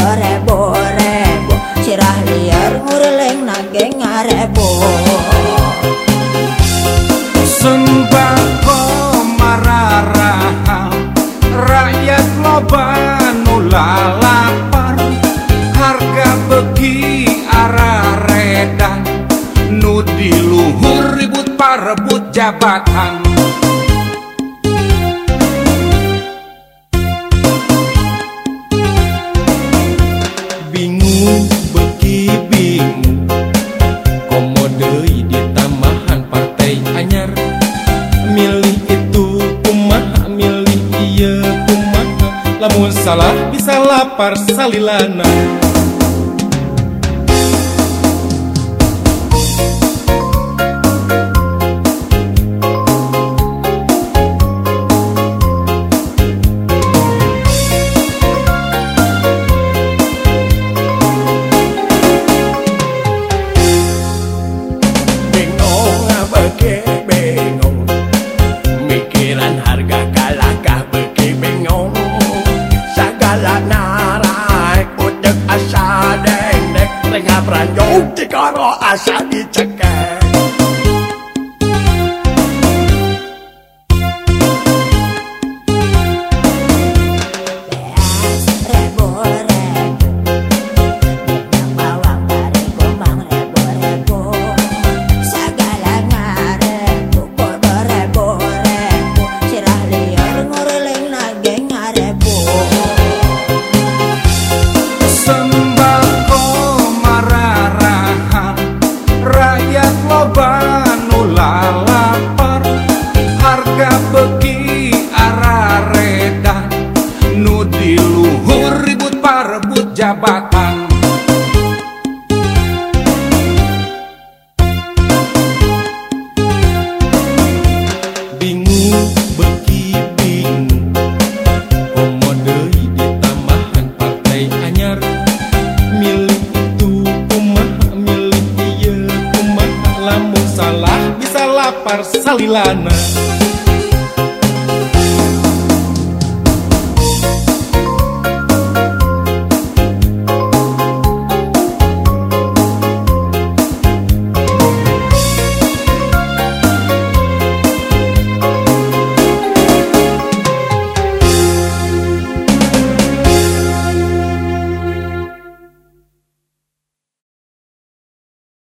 rebo-rebo sirah liar ngureling naging ngarebo. Sembako mararaha rakyat loba nu lapar, harga beki araredan nu diluhur ribut parebut jabatan. Bingung beki bingung komo deui di tambahan partai anyar, milih itu kumaha milih ieu kumaha, lamun salah bisa lapar salilana. Ranjau dikaro asa dicekek. Beas rebo-rebo minyak bawang bareng gomang rebo-rebo sagala ngarebo podo rebo-rebo sirah liar ngureling naging ngarebo. Sembako rakyat loba nu lapar, harga beki araredan nu diluhur ribut parebut jabatan. Bingung beki bingung komo deui di tambahan partai anyar, milih itu kumaha milih ieu kumaha, lamun salah bisa lapar salilana.